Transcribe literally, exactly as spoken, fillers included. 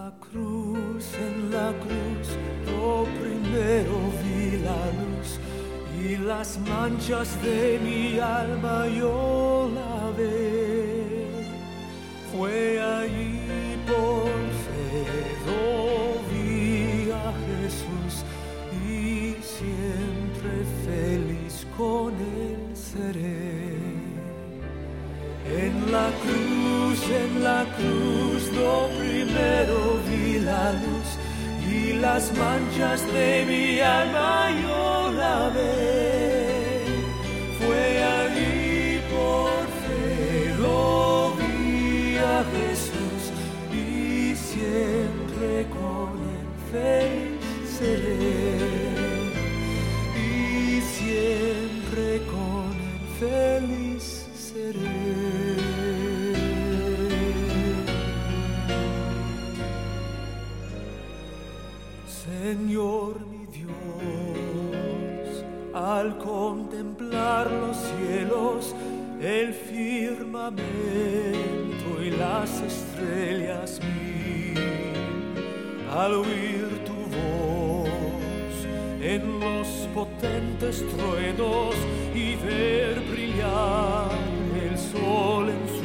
la cruz, en la cruz, yo primero vi la luz y las manchas de mi alma yo lavé. Fue allí por fe, vi a Jesús y siempre feliz con él seré. En la cruz, en la cruz, yo primero vi la luz y las manchas de mi alma yo lavé. Fue allí por fe, lo vi a Jesús y siempre con él feliz seré. Y siempre con él feliz seré. Señor mi Dios, al contemplar los cielos, el firmamento y las estrellas mil, al oír tu voz en los potentes truenos y ver brillar el sol en su